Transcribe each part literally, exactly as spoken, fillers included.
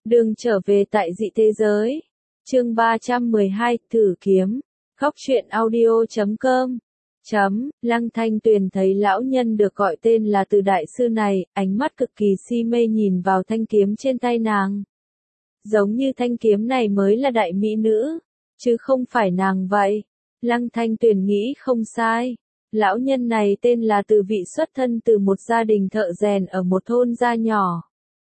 Đường trở về tại dị thế giới. Chương ba trăm mười hai, thử kiếm. Khóc chuyện audio chấm com. Chấm, Lăng Thanh Tuyền thấy lão nhân được gọi tên là Từ đại sư này, ánh mắt cực kỳ si mê nhìn vào thanh kiếm trên tay nàng. Giống như thanh kiếm này mới là đại mỹ nữ, chứ không phải nàng vậy. Lăng Thanh Tuyền nghĩ không sai. Lão nhân này tên là Từ, vị xuất thân từ một gia đình thợ rèn ở một thôn gia nhỏ.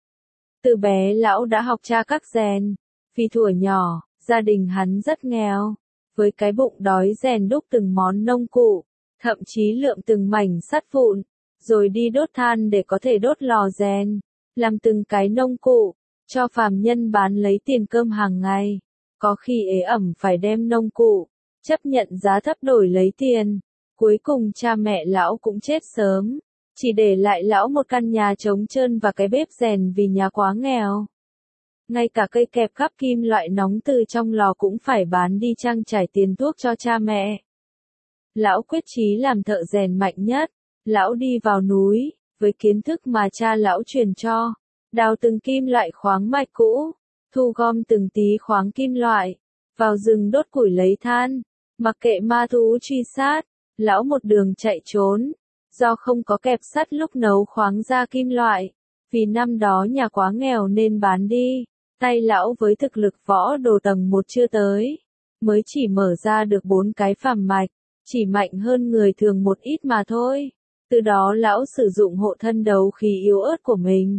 Từ bé lão đã học tra các rèn. Vì thuở nhỏ, gia đình hắn rất nghèo. Với cái bụng đói rèn đúc từng món nông cụ, thậm chí lượm từng mảnh sắt vụn, rồi đi đốt than để có thể đốt lò rèn, làm từng cái nông cụ, cho phàm nhân bán lấy tiền cơm hàng ngày. Có khi ế ẩm phải đem nông cụ, chấp nhận giá thấp đổi lấy tiền. Cuối cùng cha mẹ lão cũng chết sớm, chỉ để lại lão một căn nhà trống trơn và cái bếp rèn vì nhà quá nghèo. Ngay cả cây kẹp khắp kim loại nóng từ trong lò cũng phải bán đi trang trải tiền thuốc cho cha mẹ. Lão quyết chí làm thợ rèn mạnh nhất. Lão đi vào núi, với kiến thức mà cha lão truyền cho, đào từng kim loại khoáng mạch cũ, thu gom từng tí khoáng kim loại, vào rừng đốt củi lấy than, mặc kệ ma thú truy sát. Lão một đường chạy trốn, do không có kẹp sắt lúc nấu khoáng ra kim loại, vì năm đó nhà quá nghèo nên bán đi. Tay lão với thực lực võ đồ tầng một chưa tới, mới chỉ mở ra được bốn cái phàm mạch, chỉ mạnh hơn người thường một ít mà thôi. Từ đó lão sử dụng hộ thân đấu khí yếu ớt của mình,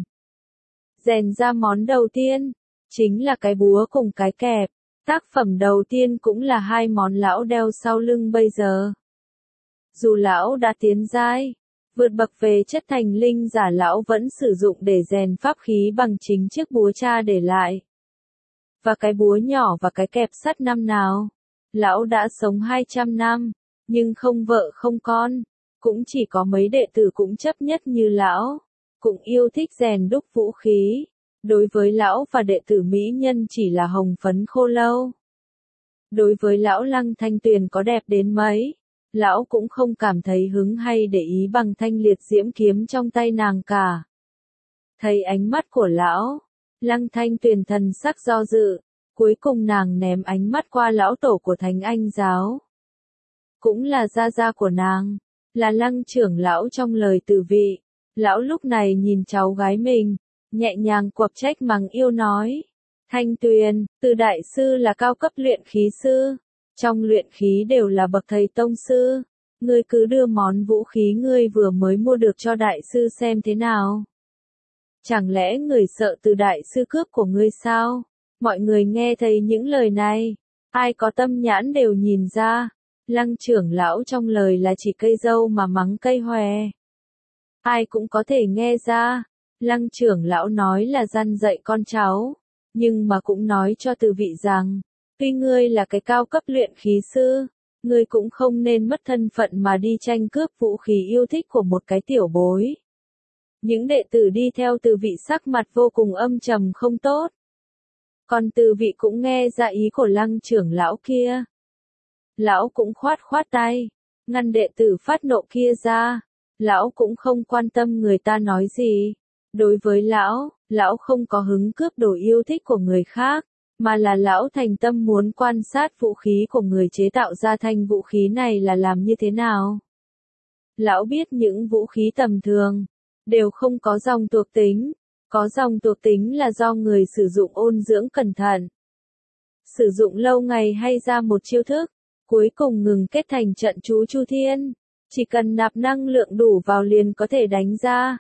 rèn ra món đầu tiên, chính là cái búa cùng cái kẹp. Tác phẩm đầu tiên cũng là hai món lão đeo sau lưng bây giờ. Dù lão đã tiến giai, vượt bậc về chất thành linh giả, lão vẫn sử dụng để rèn pháp khí bằng chính chiếc búa cha để lại. Và cái búa nhỏ và cái kẹp sắt năm nào. Lão đã sống hai trăm năm, nhưng không vợ không con, cũng chỉ có mấy đệ tử cũng chấp nhất như lão, cũng yêu thích rèn đúc vũ khí. Đối với lão và đệ tử mỹ nhân chỉ là hồng phấn khô lâu. Đối với lão Lăng Thanh Tuyền có đẹp đến mấy, lão cũng không cảm thấy hứng hay để ý bằng thanh liệt diễm kiếm trong tay nàng cả. Thấy ánh mắt của lão, Lăng Thanh Tuyền thần sắc do dự, cuối cùng nàng ném ánh mắt qua lão tổ của Thánh Anh giáo. Cũng là gia gia của nàng, là Lăng trưởng lão trong lời Từ vị. Lão lúc này nhìn cháu gái mình, nhẹ nhàng quặp trách mắng yêu nói: Thanh Tuyền, Từ đại sư là cao cấp luyện khí sư. Trong luyện khí đều là bậc thầy tông sư. Ngươi cứ đưa món vũ khí ngươi vừa mới mua được cho đại sư xem thế nào. Chẳng lẽ người sợ Từ đại sư cướp của ngươi sao? Mọi người nghe thấy những lời này, ai có tâm nhãn đều nhìn ra. Lăng trưởng lão trong lời là chỉ cây dâu mà mắng cây hòe. Ai cũng có thể nghe ra. Lăng trưởng lão nói là răn dạy con cháu, nhưng mà cũng nói cho Từ vị rằng, tuy ngươi là cái cao cấp luyện khí sư, ngươi cũng không nên mất thân phận mà đi tranh cướp vũ khí yêu thích của một cái tiểu bối. Những đệ tử đi theo Từ vị sắc mặt vô cùng âm trầm không tốt. Còn Từ vị cũng nghe ra ý của Lăng trưởng lão kia. Lão cũng khoát khoát tay, ngăn đệ tử phát nộ kia ra. Lão cũng không quan tâm người ta nói gì. Đối với lão, lão không có hứng cướp đồ yêu thích của người khác, mà là lão thành tâm muốn quan sát vũ khí của người chế tạo ra thanh vũ khí này là làm như thế nào. Lão biết những vũ khí tầm thường đều không có dòng thuộc tính, có dòng thuộc tính là do người sử dụng ôn dưỡng cẩn thận. Sử dụng lâu ngày hay ra một chiêu thức, cuối cùng ngừng kết thành trận chú Chu Thiên, chỉ cần nạp năng lượng đủ vào liền có thể đánh ra.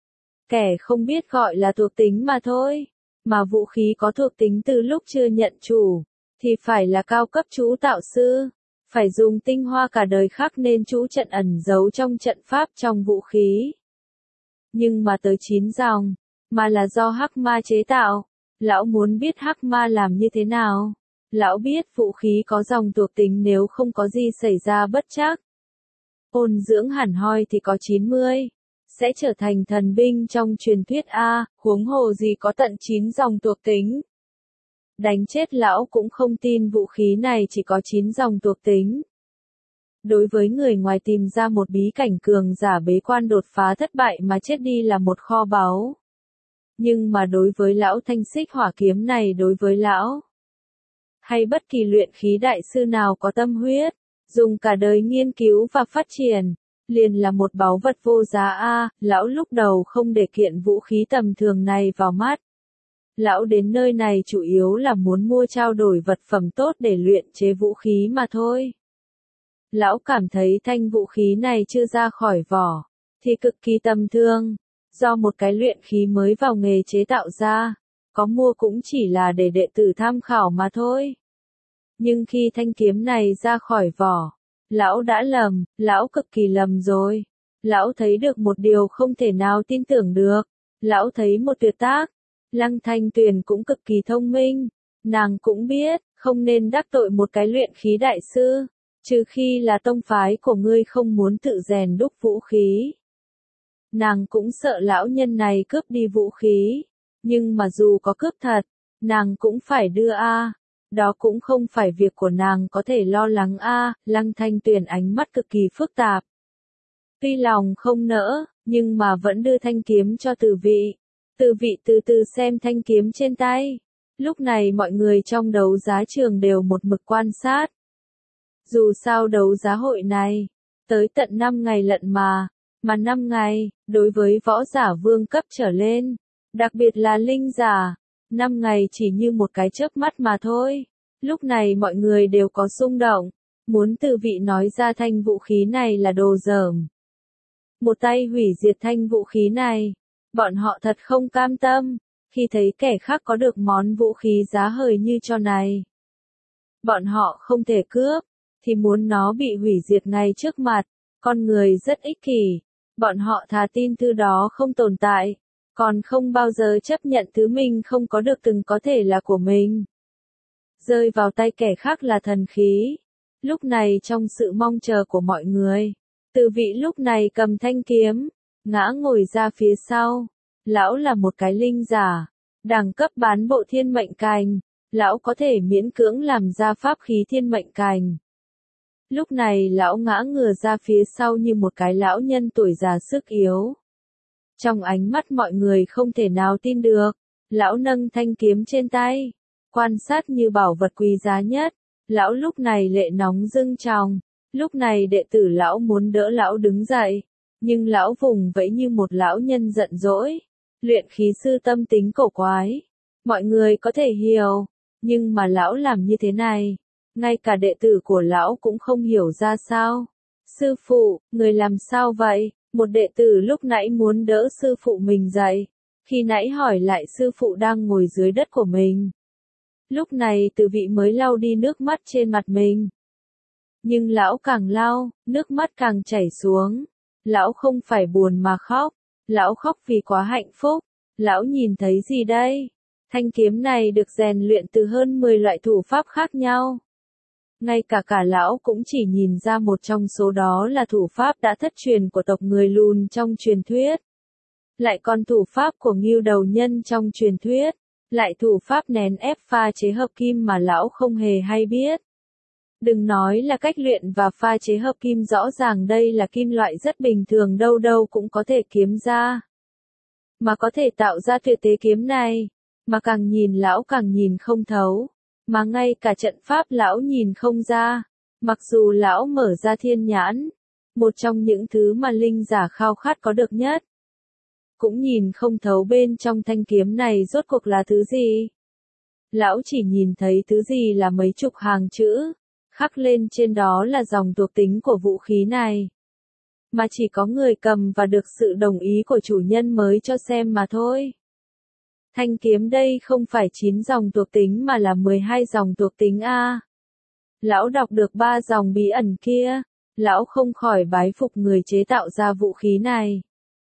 Kẻ không biết gọi là thuộc tính mà thôi, mà vũ khí có thuộc tính từ lúc chưa nhận chủ, thì phải là cao cấp chú tạo sư, phải dùng tinh hoa cả đời khắc nên chú trận ẩn giấu trong trận pháp trong vũ khí. Nhưng mà tới chín dòng, mà là do hắc ma chế tạo, lão muốn biết hắc ma làm như thế nào. Lão biết vũ khí có dòng thuộc tính nếu không có gì xảy ra bất trắc. Ôn dưỡng hẳn hoi thì có chín mươi. Sẽ trở thành thần binh trong truyền thuyết A, huống hồ gì có tận chín dòng thuộc tính. Đánh chết lão cũng không tin vũ khí này chỉ có chín dòng thuộc tính. Đối với người ngoài tìm ra một bí cảnh cường giả bế quan đột phá thất bại mà chết đi là một kho báu. Nhưng mà đối với lão thanh xích hỏa kiếm này đối với lão, hay bất kỳ luyện khí đại sư nào có tâm huyết, dùng cả đời nghiên cứu và phát triển, liền là một báu vật vô giá a. Lão lúc đầu không để kiện vũ khí tầm thường này vào mắt. Lão đến nơi này chủ yếu là muốn mua trao đổi vật phẩm tốt để luyện chế vũ khí mà thôi. Lão cảm thấy thanh vũ khí này chưa ra khỏi vỏ, thì cực kỳ tầm thường, do một cái luyện khí mới vào nghề chế tạo ra, có mua cũng chỉ là để đệ tử tham khảo mà thôi. Nhưng khi thanh kiếm này ra khỏi vỏ, lão đã lầm, lão cực kỳ lầm rồi. Lão thấy được một điều không thể nào tin tưởng được. Lão thấy một tuyệt tác. Lăng Thanh Tuyền cũng cực kỳ thông minh. Nàng cũng biết, không nên đắc tội một cái luyện khí đại sư, trừ khi là tông phái của ngươi không muốn tự rèn đúc vũ khí. Nàng cũng sợ lão nhân này cướp đi vũ khí. Nhưng mà dù có cướp thật, nàng cũng phải đưa a. Đó cũng không phải việc của nàng có thể lo lắng a. Lăng Thanh Tuyền ánh mắt cực kỳ phức tạp. Tuy lòng không nỡ, nhưng mà vẫn đưa thanh kiếm cho Từ Vị. Từ Vị từ từ xem thanh kiếm trên tay. Lúc này mọi người trong đấu giá trường đều một mực quan sát. Dù sao đấu giá hội này, tới tận năm ngày lận mà, mà năm ngày, đối với võ giả vương cấp trở lên, đặc biệt là linh giả, năm ngày chỉ như một cái chớp mắt mà thôi. Lúc này mọi người đều có xung động, muốn Từ Vị nói ra thanh vũ khí này là đồ dởm. Một tay hủy diệt thanh vũ khí này, bọn họ thật không cam tâm, khi thấy kẻ khác có được món vũ khí giá hời như cho này. Bọn họ không thể cướp, thì muốn nó bị hủy diệt ngay trước mặt, con người rất ích kỷ, bọn họ thà tin thứ đó không tồn tại, còn không bao giờ chấp nhận thứ mình không có được từng có thể là của mình. Rơi vào tay kẻ khác là thần khí. Lúc này trong sự mong chờ của mọi người, Từ Vị lúc này cầm thanh kiếm, ngã ngồi ra phía sau. Lão là một cái linh giả, đẳng cấp bán bộ thiên mệnh cành, lão có thể miễn cưỡng làm ra pháp khí thiên mệnh cành. Lúc này lão ngã ngửa ra phía sau như một cái lão nhân tuổi già sức yếu. Trong ánh mắt mọi người không thể nào tin được, lão nâng thanh kiếm trên tay, quan sát như bảo vật quý giá nhất. Lão lúc này lệ nóng dâng tròng, lúc này đệ tử lão muốn đỡ lão đứng dậy, nhưng lão vùng vẫy như một lão nhân giận dỗi. Luyện khí sư tâm tính cổ quái, mọi người có thể hiểu, nhưng mà lão làm như thế này, ngay cả đệ tử của lão cũng không hiểu ra sao. Sư phụ, người làm sao vậy? Một đệ tử lúc nãy muốn đỡ sư phụ mình dậy, khi nãy hỏi lại sư phụ đang ngồi dưới đất của mình. Lúc này Từ Vị mới lau đi nước mắt trên mặt mình. Nhưng lão càng lau, nước mắt càng chảy xuống. Lão không phải buồn mà khóc, lão khóc vì quá hạnh phúc. Lão nhìn thấy gì đây? Thanh kiếm này được rèn luyện từ hơn mười loại thủ pháp khác nhau. Ngay cả cả lão cũng chỉ nhìn ra một trong số đó là thủ pháp đã thất truyền của tộc người Lùn trong truyền thuyết. Lại còn thủ pháp của Ngưu Đầu Nhân trong truyền thuyết. Lại thủ pháp nén ép pha chế hợp kim mà lão không hề hay biết. Đừng nói là cách luyện và pha chế hợp kim, rõ ràng đây là kim loại rất bình thường, đâu đâu cũng có thể kiếm ra. Mà có thể tạo ra tuyệt thế kiếm này, mà càng nhìn lão càng nhìn không thấu, mà ngay cả trận pháp lão nhìn không ra. Mặc dù lão mở ra thiên nhãn, một trong những thứ mà linh giả khao khát có được nhất, cũng nhìn không thấu bên trong thanh kiếm này rốt cuộc là thứ gì. Lão chỉ nhìn thấy thứ gì là mấy chục hàng chữ, khắc lên trên đó là dòng thuộc tính của vũ khí này. Mà chỉ có người cầm và được sự đồng ý của chủ nhân mới cho xem mà thôi. Thanh kiếm đây không phải chín dòng thuộc tính mà là mười hai dòng thuộc tính a. Lão đọc được ba dòng bí ẩn kia, lão không khỏi bái phục người chế tạo ra vũ khí này.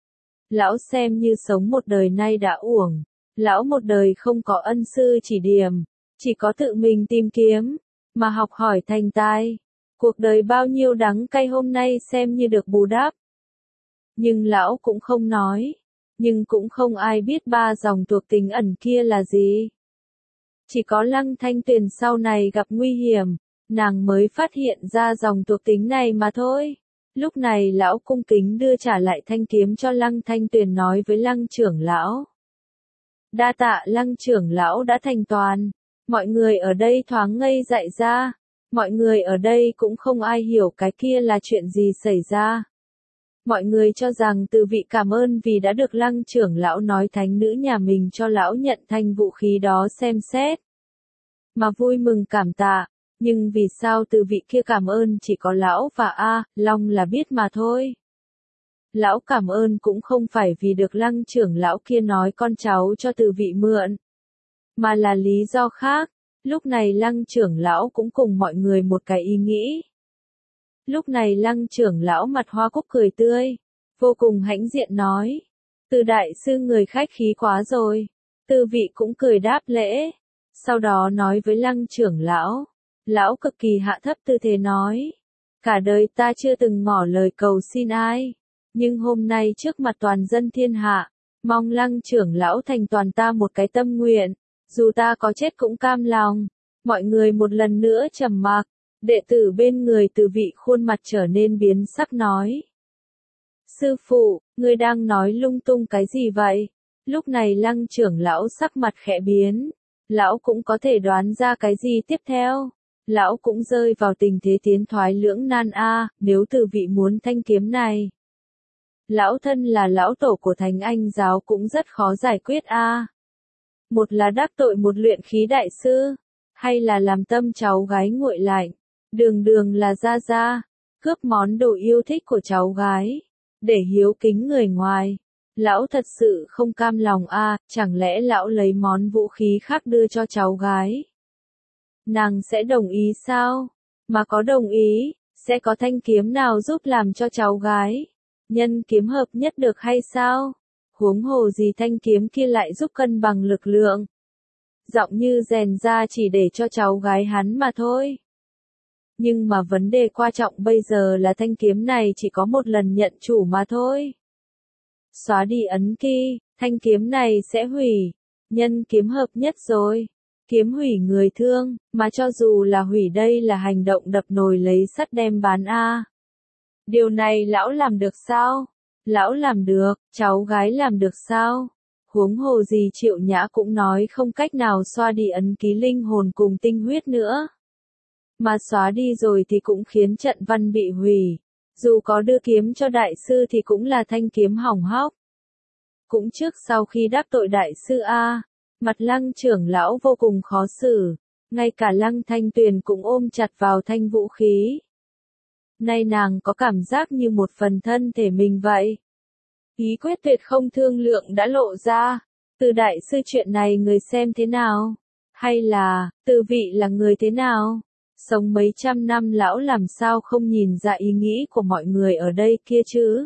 Lão xem như sống một đời nay đã uổng, lão một đời không có ân sư chỉ điểm, chỉ có tự mình tìm kiếm, mà học hỏi thành tài. Cuộc đời bao nhiêu đắng cay hôm nay xem như được bù đắp. Nhưng lão cũng không nói, nhưng cũng không ai biết ba dòng thuộc tính ẩn kia là gì. Chỉ có Lăng Thanh Tuyền sau này gặp nguy hiểm, nàng mới phát hiện ra dòng thuộc tính này mà thôi. Lúc này lão cung kính đưa trả lại thanh kiếm cho Lăng Thanh Tuyền, nói với Lăng trưởng lão. Đa tạ Lăng trưởng lão đã thành toàn. Mọi người ở đây thoáng ngây dại ra. Mọi người ở đây cũng không ai hiểu cái kia là chuyện gì xảy ra. Mọi người cho rằng Từ Vị cảm ơn vì đã được Lăng trưởng lão nói thánh nữ nhà mình cho lão nhận thanh vũ khí đó xem xét. Mà vui mừng cảm tạ, nhưng vì sao Từ Vị kia cảm ơn chỉ có lão và A, Long là biết mà thôi. Lão cảm ơn cũng không phải vì được Lăng trưởng lão kia nói con cháu cho Từ Vị mượn, mà là lý do khác. Lúc này Lăng trưởng lão cũng cùng mọi người một cái ý nghĩ. Lúc này Lăng trưởng lão mặt hoa cúc cười tươi, vô cùng hãnh diện nói. Từ đại sư người khách khí quá rồi. Từ Vị cũng cười đáp lễ. Sau đó nói với Lăng trưởng lão. Lão cực kỳ hạ thấp tư thế nói. Cả đời ta chưa từng ngỏ lời cầu xin ai. Nhưng hôm nay trước mặt toàn dân thiên hạ, mong Lăng trưởng lão thành toàn ta một cái tâm nguyện. Dù ta có chết cũng cam lòng. Mọi người một lần nữa trầm mặc. Đệ tử bên người Từ Vị khuôn mặt trở nên biến sắc nói. Sư phụ, ngươi đang nói lung tung cái gì vậy? Lúc này Lăng trưởng lão sắc mặt khẽ biến. Lão cũng có thể đoán ra cái gì tiếp theo. Lão cũng rơi vào tình thế tiến thoái lưỡng nan a, nếu Từ Vị muốn thanh kiếm này. Lão thân là lão tổ của Thánh Anh giáo cũng rất khó giải quyết a. Một là đắc tội một luyện khí đại sư, hay là làm tâm cháu gái nguội lạnh, đường đường là gia gia, cướp món đồ yêu thích của cháu gái, để hiếu kính người ngoài. Lão thật sự không cam lòng a, chẳng lẽ lão lấy món vũ khí khác đưa cho cháu gái? Nàng sẽ đồng ý sao? Mà có đồng ý, sẽ có thanh kiếm nào giúp làm cho cháu gái nhân kiếm hợp nhất được hay sao? Huống hồ gì thanh kiếm kia lại giúp cân bằng lực lượng. Giọng như rèn ra chỉ để cho cháu gái hắn mà thôi. Nhưng mà vấn đề quan trọng bây giờ là thanh kiếm này chỉ có một lần nhận chủ mà thôi. Xóa đi ấn ký, thanh kiếm này sẽ hủy. Nhân kiếm hợp nhất rồi. Kiếm hủy người thương, mà cho dù là hủy đây là hành động đập nồi lấy sắt đem bán a. Điều này lão làm được sao? Lão làm được, cháu gái làm được sao? Huống hồ gì Triệu Nhã cũng nói không cách nào xoa đi ấn ký linh hồn cùng tinh huyết nữa. Mà xóa đi rồi thì cũng khiến trận văn bị hủy. Dù có đưa kiếm cho đại sư thì cũng là thanh kiếm hỏng hóc. Cũng trước sau khi đắc tội đại sư A, mặt Lăng trưởng lão vô cùng khó xử. Ngay cả Lăng Thanh Tuyền cũng ôm chặt vào thanh vũ khí. Nay nàng có cảm giác như một phần thân thể mình vậy. Ý quyết tuyệt không thương lượng đã lộ ra. Từ đại sư chuyện này người xem thế nào? Hay là, Từ Vị là người thế nào? Sống mấy trăm năm lão làm sao không nhìn ra ý nghĩ của mọi người ở đây kia chứ?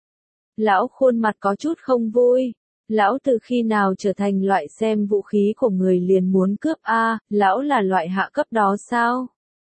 Lão khuôn mặt có chút không vui. Lão từ khi nào trở thành loại xem vũ khí của người liền muốn cướp a, lão là loại hạ cấp đó sao?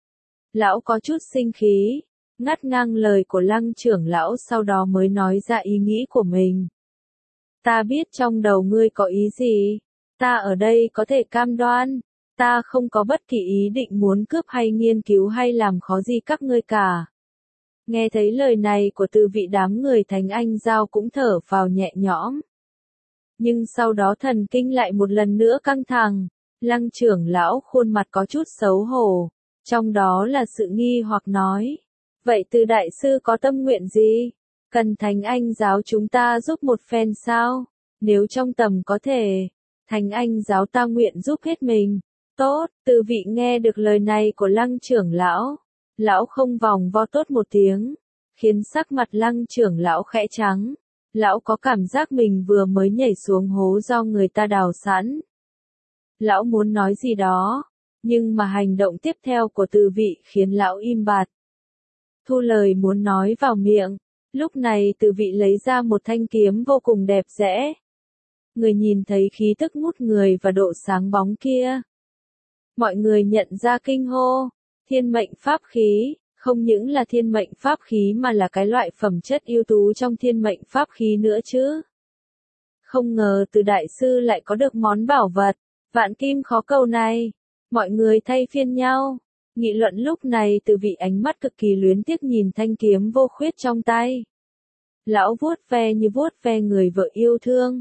Lão có chút sinh khí. Ngắt ngang lời của Lăng trưởng lão sau đó mới nói ra ý nghĩ của mình. Ta biết trong đầu ngươi có ý gì. Ta ở đây có thể cam đoan. Ta không có bất kỳ ý định muốn cướp hay nghiên cứu hay làm khó gì các ngươi cả. Nghe thấy lời này của Từ Vị đám người Thánh Anh Giao cũng thở vào nhẹ nhõm. Nhưng sau đó thần kinh lại một lần nữa căng thẳng. Lăng trưởng lão khuôn mặt có chút xấu hổ. Trong đó là sự nghi hoặc nói. Vậy Từ đại sư có tâm nguyện gì? Cần Thánh Anh giáo chúng ta giúp một phen sao? Nếu trong tầm có thể, Thánh Anh giáo ta nguyện giúp hết mình. Tốt, Từ Vị nghe được lời này của Lăng trưởng lão. Lão không vòng vo tốt một tiếng, khiến sắc mặt Lăng trưởng lão khẽ trắng. Lão có cảm giác mình vừa mới nhảy xuống hố do người ta đào sẵn. Lão muốn nói gì đó, nhưng mà hành động tiếp theo của Từ Vị khiến lão im bặt. Thu lời muốn nói vào miệng, lúc này Từ Vị lấy ra một thanh kiếm vô cùng đẹp đẽ. Người nhìn thấy khí tức ngút người và độ sáng bóng kia. Mọi người nhận ra kinh hô, thiên mệnh pháp khí, không những là thiên mệnh pháp khí mà là cái loại phẩm chất ưu tú trong thiên mệnh pháp khí nữa chứ. Không ngờ Từ đại sư lại có được món bảo vật, vạn kim khó cầu này. Mọi người thay phiên nhau. Nghị luận lúc này Từ Vị ánh mắt cực kỳ luyến tiếc nhìn thanh kiếm vô khuyết trong tay. Lão vuốt ve như vuốt ve người vợ yêu thương.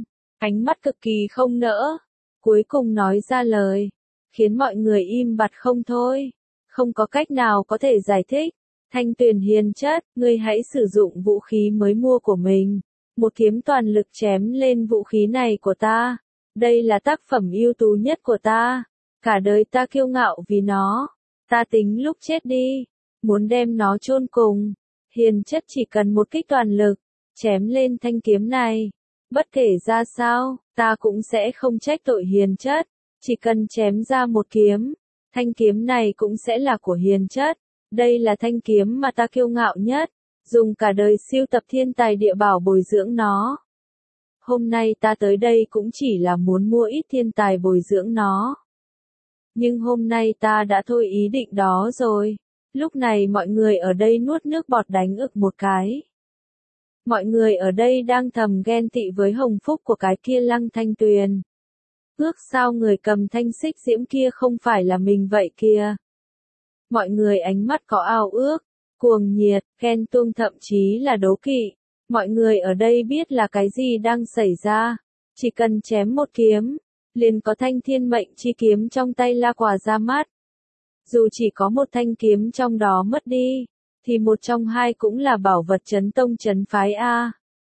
ánh mắt cực kỳ không nỡ. Cuối cùng nói ra lời, khiến mọi người im bặt không thôi. Không có cách nào có thể giải thích. Thanh Tuyền hiền chất, ngươi hãy sử dụng vũ khí mới mua của mình. Một kiếm toàn lực chém lên vũ khí này của ta. Đây là tác phẩm ưu tú nhất của ta. Cả đời ta kiêu ngạo vì nó. Ta tính lúc chết đi, muốn đem nó chôn cùng. Hiền chất chỉ cần một kích toàn lực, chém lên thanh kiếm này. Bất kể ra sao, ta cũng sẽ không trách tội hiền chất. Chỉ cần chém ra một kiếm, thanh kiếm này cũng sẽ là của hiền chất. Đây là thanh kiếm mà ta kiêu ngạo nhất. Dùng cả đời siêu tập thiên tài địa bảo bồi dưỡng nó. Hôm nay ta tới đây cũng chỉ là muốn mua ít thiên tài bồi dưỡng nó. Nhưng hôm nay ta đã thôi ý định đó rồi. Lúc này mọi người ở đây nuốt nước bọt đánh ực một cái. Mọi người ở đây đang thầm ghen tị với hồng phúc của cái kia Lăng Thanh Tuyền. Ước sao người cầm thanh xích diễm kia không phải là mình vậy kìa. Mọi người ánh mắt có ao ước, cuồng nhiệt, ghen tuông thậm chí là đố kỵ. Mọi người ở đây biết là cái gì đang xảy ra. Chỉ cần chém một kiếm, liền có thanh thiên mệnh chi kiếm trong tay La Quả ra mắt. Dù chỉ có một thanh kiếm trong đó mất đi, thì một trong hai cũng là bảo vật chấn tông chấn phái A.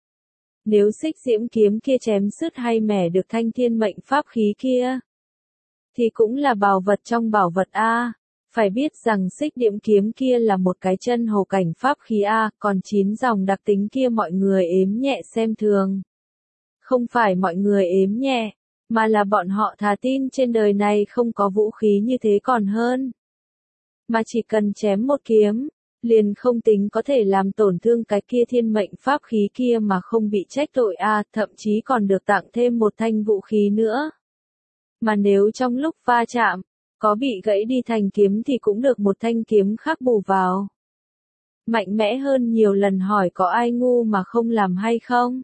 Nếu xích diễm kiếm kia chém sứt hay mẻ được thanh thiên mệnh pháp khí kia, thì cũng là bảo vật trong bảo vật A. Phải biết rằng xích diễm kiếm kia là một cái chân hồ cảnh pháp khí A, còn chín dòng đặc tính kia mọi người ếm nhẹ xem thường. Không phải mọi người ếm nhẹ, mà là bọn họ thà tin trên đời này không có vũ khí như thế còn hơn. Mà chỉ cần chém một kiếm, liền không tính có thể làm tổn thương cái kia thiên mệnh pháp khí kia mà không bị trách tội a, thậm chí còn được tặng thêm một thanh vũ khí nữa. Mà nếu trong lúc va chạm, có bị gãy đi thành kiếm thì cũng được một thanh kiếm khác bù vào. Mạnh mẽ hơn nhiều lần hỏi có ai ngu mà không làm hay không?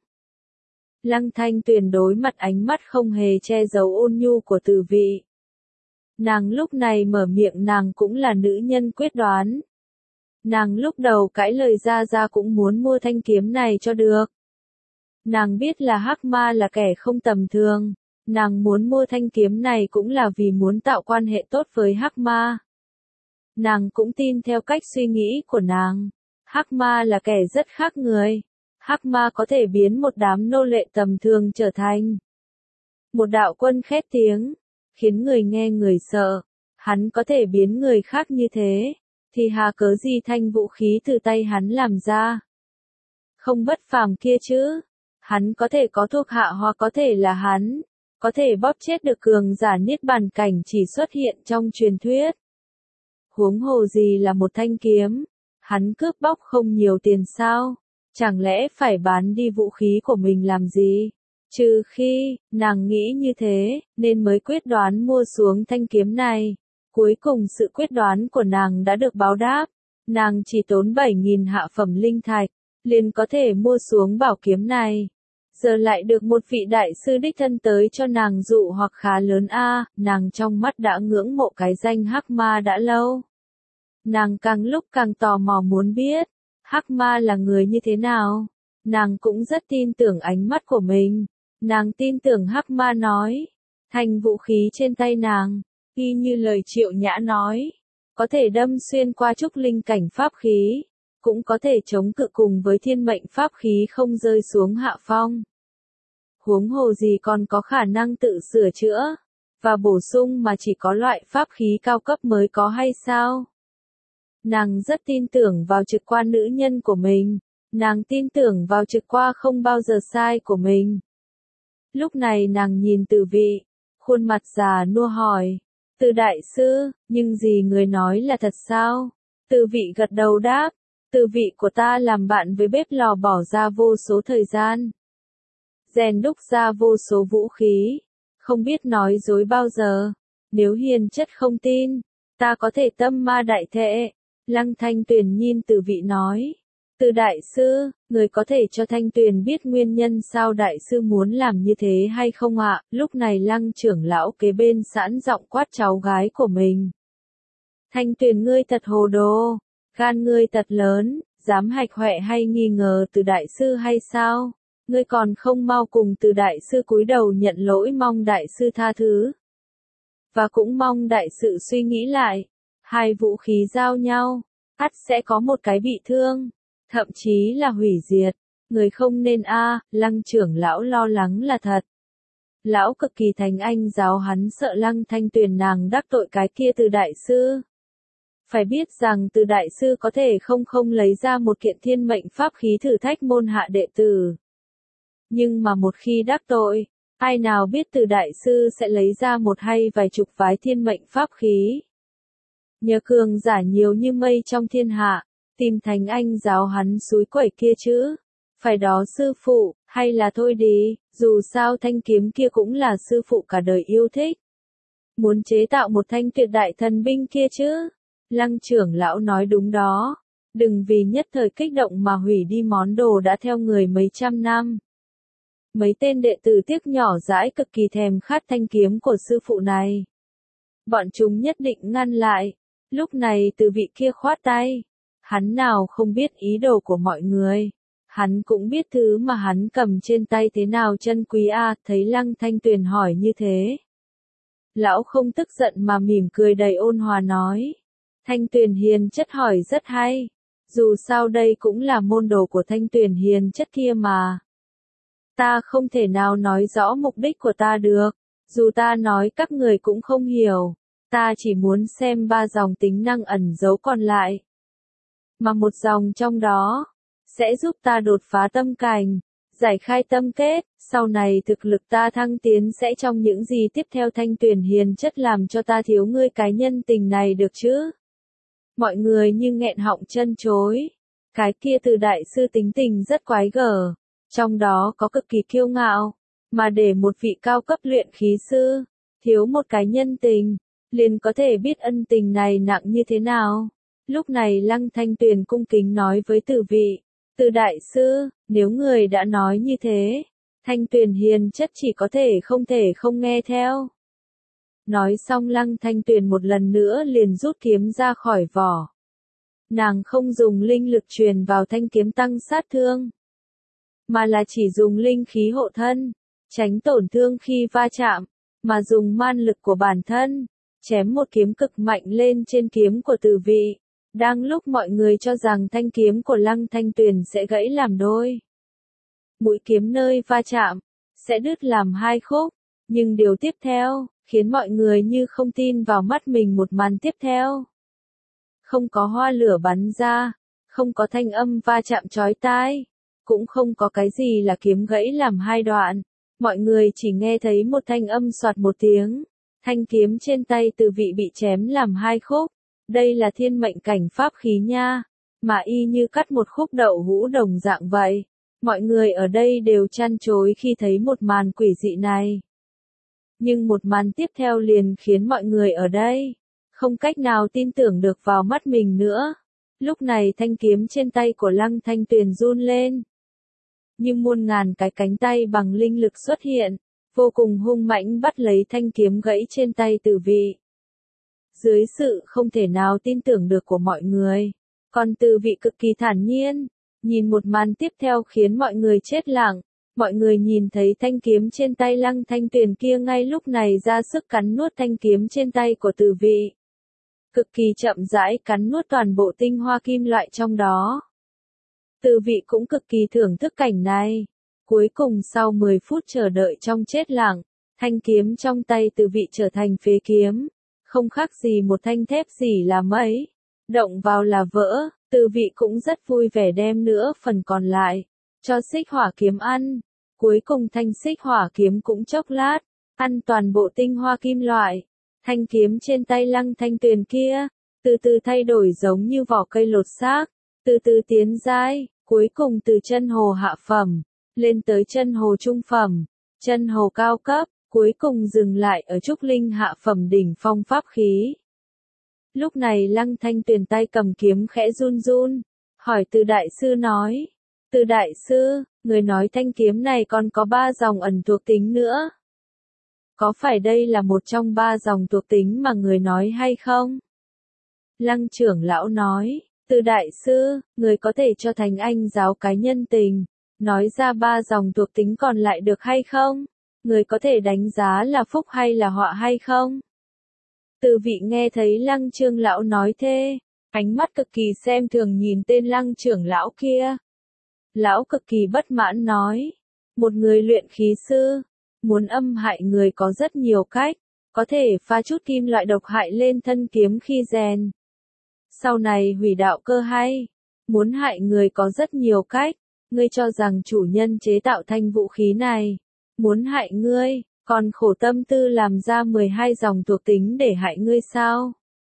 Lăng Thanh Tuyền đối mặt ánh mắt không hề che giấu ôn nhu của Từ Vị. Nàng lúc này mở miệng nàng cũng là nữ nhân quyết đoán. Nàng lúc đầu cãi lời ra ra cũng muốn mua thanh kiếm này cho được. Nàng biết là Hắc Ma là kẻ không tầm thường. Nàng muốn mua thanh kiếm này cũng là vì muốn tạo quan hệ tốt với Hắc Ma. Nàng cũng tin theo cách suy nghĩ của nàng. Hắc Ma là kẻ rất khác người. Hắc Ma có thể biến một đám nô lệ tầm thường trở thành một đạo quân khét tiếng, khiến người nghe người sợ. Hắn có thể biến người khác như thế, thì hà cớ gì thanh vũ khí từ tay hắn làm ra? Không bất phàm kia chứ. Hắn có thể có thuộc hạ hoặc có thể là hắn, có thể bóp chết được cường giả niết bàn cảnh chỉ xuất hiện trong truyền thuyết. Huống hồ gì là một thanh kiếm, hắn cướp bóc không nhiều tiền sao? Chẳng lẽ phải bán đi vũ khí của mình làm gì? Trừ khi, nàng nghĩ như thế, nên mới quyết đoán mua xuống thanh kiếm này. Cuối cùng sự quyết đoán của nàng đã được báo đáp. Nàng chỉ tốn bảy nghìn hạ phẩm linh thạch, liền có thể mua xuống bảo kiếm này. Giờ lại được một vị đại sư đích thân tới cho nàng dụ hoặc khá lớn a, nàng trong mắt đã ngưỡng mộ cái danh Hắc Ma đã lâu. Nàng càng lúc càng tò mò muốn biết, Hắc Ma là người như thế nào. Nàng cũng rất tin tưởng ánh mắt của mình. Nàng tin tưởng Hắc Ma nói, thanh vũ khí trên tay nàng, y như lời Triệu Nhã nói, có thể đâm xuyên qua trúc linh cảnh pháp khí, cũng có thể chống cự cùng với thiên mệnh pháp khí không rơi xuống hạ phong. Huống hồ gì còn có khả năng tự sửa chữa và bổ sung mà chỉ có loại pháp khí cao cấp mới có hay sao? Nàng rất tin tưởng vào trực quan nữ nhân của mình. Nàng tin tưởng vào trực qua không bao giờ sai của mình. Lúc này nàng nhìn Từ Vị, khuôn mặt già nua hỏi, Từ đại sư, nhưng gì người nói là thật sao? Từ Vị gật đầu đáp, Từ Vị của ta làm bạn với bếp lò bỏ ra vô số thời gian. Rèn đúc ra vô số vũ khí, không biết nói dối bao giờ. Nếu hiền chất không tin, ta có thể tâm ma đại thệ. Lăng Thanh Tuyền nhìn Từ Vị nói, Từ đại sư, người có thể cho Thanh Tuyền biết nguyên nhân sao đại sư muốn làm như thế hay không ạ? Lúc này Lăng trưởng lão kế bên sẵn giọng quát cháu gái của mình. Thanh Tuyền ngươi thật hồ đồ, gan ngươi thật lớn, dám hạch hoẹ hay nghi ngờ Từ đại sư hay sao? ngươi còn không mau cùng Từ đại sư cúi đầu nhận lỗi mong đại sư tha thứ. Và cũng mong đại sự suy nghĩ lại, hai vũ khí giao nhau, ắt sẽ có một cái bị thương, thậm chí là hủy diệt. Người không nên a, Lăng trưởng lão lo lắng là thật. Lão cực kỳ thành anh giáo, hắn sợ Lăng Thanh Tuyền nàng đắc tội cái kia Từ đại sư. Phải biết rằng Từ đại sư có thể không không lấy ra một kiện thiên mệnh pháp khí thử thách môn hạ đệ tử. Nhưng mà một khi đắc tội, ai nào biết Từ đại sư sẽ lấy ra một hay vài chục vái thiên mệnh pháp khí. Nhờ cường giả nhiều như mây trong thiên hạ, tìm thành anh giáo hắn xúi quẩy kia chứ. Phải đó sư phụ, hay là thôi đi, dù sao thanh kiếm kia cũng là sư phụ cả đời yêu thích. Muốn chế tạo một thanh tuyệt đại thần binh kia chứ. Lăng trưởng lão nói đúng đó. Đừng vì nhất thời kích động mà hủy đi món đồ đã theo người mấy trăm năm. Mấy tên đệ tử tiếc nhỏ dãi cực kỳ thèm khát thanh kiếm của sư phụ này. Bọn chúng nhất định ngăn lại. Lúc này Từ vị kia khoát tay. Hắn nào không biết ý đồ của mọi người. Hắn cũng biết thứ mà hắn cầm trên tay thế nào chân quý a, thấy Lăng Thanh Tuyền hỏi như thế. Lão không tức giận mà mỉm cười đầy ôn hòa nói. Thanh Tuyền hiền chất hỏi rất hay. Dù sao đây cũng là môn đồ của Thanh Tuyền hiền chất kia mà. Ta không thể nào nói rõ mục đích của ta được. Dù ta nói các người cũng không hiểu. Ta chỉ muốn xem ba dòng tính năng ẩn giấu còn lại. Mà một dòng trong đó sẽ giúp ta đột phá tâm cảnh, giải khai tâm kết, sau này thực lực ta thăng tiến sẽ trong những gì tiếp theo. Thanh Tuyền hiền chất làm cho ta thiếu ngươi cái nhân tình này được chứ. Mọi người như nghẹn họng chân chối. Cái kia Từ đại sư tính tình rất quái gở, trong đó có cực kỳ kiêu ngạo, mà để một vị cao cấp luyện khí sư, thiếu một cái nhân tình, liền có thể biết ân tình này nặng như thế nào. Lúc này Lăng Thanh Tuyền cung kính nói với Từ vị. Từ đại sư, nếu người đã nói như thế, Thanh Tuyền hiền chất chỉ có thể không thể không nghe theo. Nói xong Lăng Thanh Tuyền một lần nữa liền rút kiếm ra khỏi vỏ. Nàng không dùng linh lực truyền vào thanh kiếm tăng sát thương, mà là chỉ dùng linh khí hộ thân, tránh tổn thương khi va chạm, mà dùng man lực của bản thân, chém một kiếm cực mạnh lên trên kiếm của Từ vị. Đang lúc mọi người cho rằng thanh kiếm của Lăng Thanh Tuyền sẽ gãy làm đôi, mũi kiếm nơi va chạm sẽ đứt làm hai khúc, nhưng điều tiếp theo khiến mọi người như không tin vào mắt mình. Một màn tiếp theo, không có hoa lửa bắn ra, không có thanh âm va chạm chói tai, cũng không có cái gì là kiếm gãy làm hai đoạn. Mọi người chỉ nghe thấy một thanh âm soạt một tiếng, thanh kiếm trên tay Từ vị bị chém làm hai khúc. Đây là thiên mệnh cảnh pháp khí nha, mà y như cắt một khúc đậu hũ đồng dạng vậy. Mọi người ở đây đều chăn chối khi thấy một màn quỷ dị này. Nhưng một màn tiếp theo liền khiến mọi người ở đây không cách nào tin tưởng được vào mắt mình nữa. Lúc này thanh kiếm trên tay của Lăng Thanh Tuyền run lên. Như muôn ngàn cái cánh tay bằng linh lực xuất hiện, vô cùng hung mãnh bắt lấy thanh kiếm gãy trên tay Từ vị. Dưới sự không thể nào tin tưởng được của mọi người, còn Từ vị cực kỳ thản nhiên, nhìn một màn tiếp theo khiến mọi người chết lặng. Mọi người nhìn thấy thanh kiếm trên tay Lăng Thanh Tuyền kia ngay lúc này ra sức cắn nuốt thanh kiếm trên tay của Từ vị. Cực kỳ chậm rãi cắn nuốt toàn bộ tinh hoa kim loại trong đó. Từ vị cũng cực kỳ thưởng thức cảnh này. Cuối cùng sau mười phút chờ đợi trong chết lặng, thanh kiếm trong tay Từ vị trở thành phế kiếm. Không khác gì một thanh thép gì là mấy. Động vào là vỡ, Từ vị cũng rất vui vẻ đem nữa phần còn lại cho xích hỏa kiếm ăn. Cuối cùng thanh xích hỏa kiếm cũng chốc lát ăn toàn bộ tinh hoa kim loại. Thanh kiếm trên tay Lăng Thanh Tuyền kia từ từ thay đổi giống như vỏ cây lột xác, từ từ tiến giai, cuối cùng từ chân hồ hạ phẩm lên tới chân hồ trung phẩm, chân hồ cao cấp, cuối cùng dừng lại ở trúc linh hạ phẩm đỉnh phong pháp khí. Lúc này Lăng Thanh Tuyền tay cầm kiếm khẽ run run, hỏi Từ đại sư nói: Từ đại sư, người nói thanh kiếm này còn có ba dòng ẩn thuộc tính nữa. Có phải đây là một trong ba dòng thuộc tính mà người nói hay không? Lăng trưởng lão nói: Từ đại sư, người có thể cho Thành Anh giáo cái nhân tình, Nói ra ba dòng thuộc tính còn lại được hay không? Người có thể đánh giá là phúc hay là họa hay không? Từ vị nghe thấy Lăng Trương lão nói thế, ánh mắt cực kỳ xem thường nhìn tên Lăng trưởng lão kia. Lão cực kỳ bất mãn nói, một người luyện khí sư, muốn âm hại người có rất nhiều cách, có thể pha chút kim loại độc hại lên thân kiếm khi rèn. Sau này hủy đạo cơ hay, muốn hại người có rất nhiều cách, ngươi cho rằng chủ nhân chế tạo thanh vũ khí này, muốn hại ngươi, còn khổ tâm tư làm ra mười hai dòng thuộc tính để hại ngươi sao?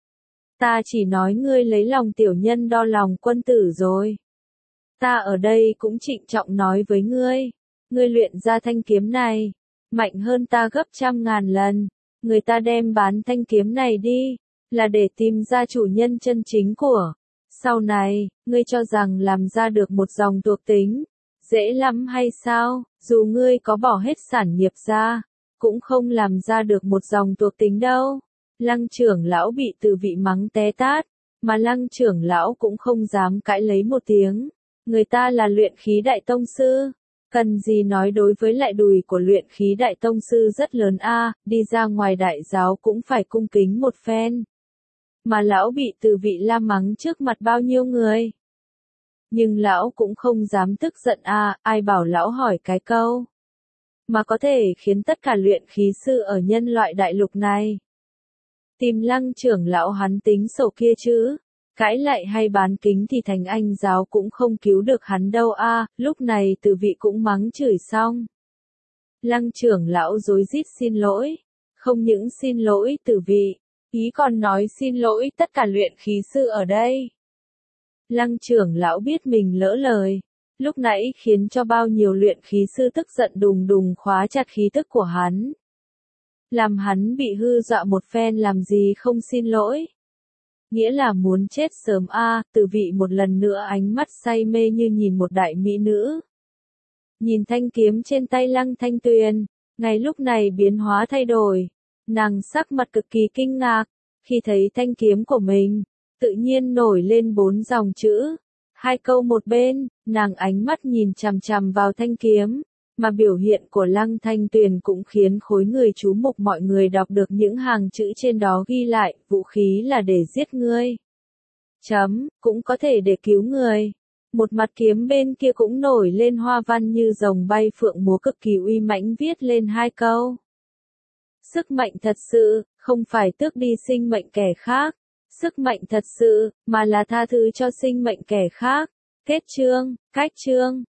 Ta chỉ nói ngươi lấy lòng tiểu nhân đo lòng quân tử rồi. Ta ở đây cũng trịnh trọng nói với ngươi, ngươi luyện ra thanh kiếm này, mạnh hơn ta gấp trăm ngàn lần, người ta đem bán thanh kiếm này đi, là để tìm ra chủ nhân chân chính của. Sau này, ngươi cho rằng làm ra được một dòng thuộc tính, dễ lắm hay sao, dù ngươi có bỏ hết sản nghiệp ra, cũng không làm ra được một dòng thuộc tính đâu. Lăng trưởng lão bị Từ vị mắng té tát, mà lăng trưởng lão cũng không dám cãi lấy một tiếng. Người ta là luyện khí đại tông sư, cần gì nói đối với lại đùi của luyện khí đại tông sư rất lớn a, đi ra ngoài đại giáo cũng phải cung kính một phen. Mà lão bị Từ vị la mắng trước mặt bao nhiêu người. Nhưng lão cũng không dám tức giận a, ai bảo lão hỏi cái câu mà có thể khiến tất cả luyện khí sư ở nhân loại đại lục này tìm Lăng trưởng lão hắn tính sổ kia chứ. Cãi lại hay bán kính thì thành anh giáo cũng không cứu được hắn đâu a. Lúc này Từ vị cũng mắng chửi xong. Lăng trưởng lão rối rít xin lỗi, không những xin lỗi Từ vị, ý còn nói xin lỗi tất cả luyện khí sư ở đây. Lăng trưởng lão biết mình lỡ lời, lúc nãy khiến cho bao nhiêu luyện khí sư tức giận đùng đùng khóa chặt khí tức của hắn. Làm hắn bị hư dọa một phen làm gì không xin lỗi. Nghĩa là muốn chết sớm a. À, Từ vị một lần nữa ánh mắt say mê như nhìn một đại mỹ nữ. Nhìn thanh kiếm trên tay Lăng Thanh Tuyền, ngay lúc này biến hóa thay đổi. Nàng sắc mặt cực kỳ kinh ngạc, khi thấy thanh kiếm của mình, tự nhiên nổi lên bốn dòng chữ. Hai câu một bên, nàng ánh mắt nhìn chằm chằm vào thanh kiếm, mà biểu hiện của Lăng Thanh Tuyền cũng khiến khối người chú mục mọi người đọc được những hàng chữ trên đó ghi lại, vũ khí là để giết ngươi. Chấm, cũng có thể để cứu người. Một mặt kiếm bên kia cũng nổi lên hoa văn như rồng bay phượng múa cực kỳ uy mãnh viết lên hai câu. Sức mạnh thật sự, không phải tước đi sinh mệnh kẻ khác. Sức mạnh thật sự, mà là tha thứ cho sinh mệnh kẻ khác. Kết chương, cách chương.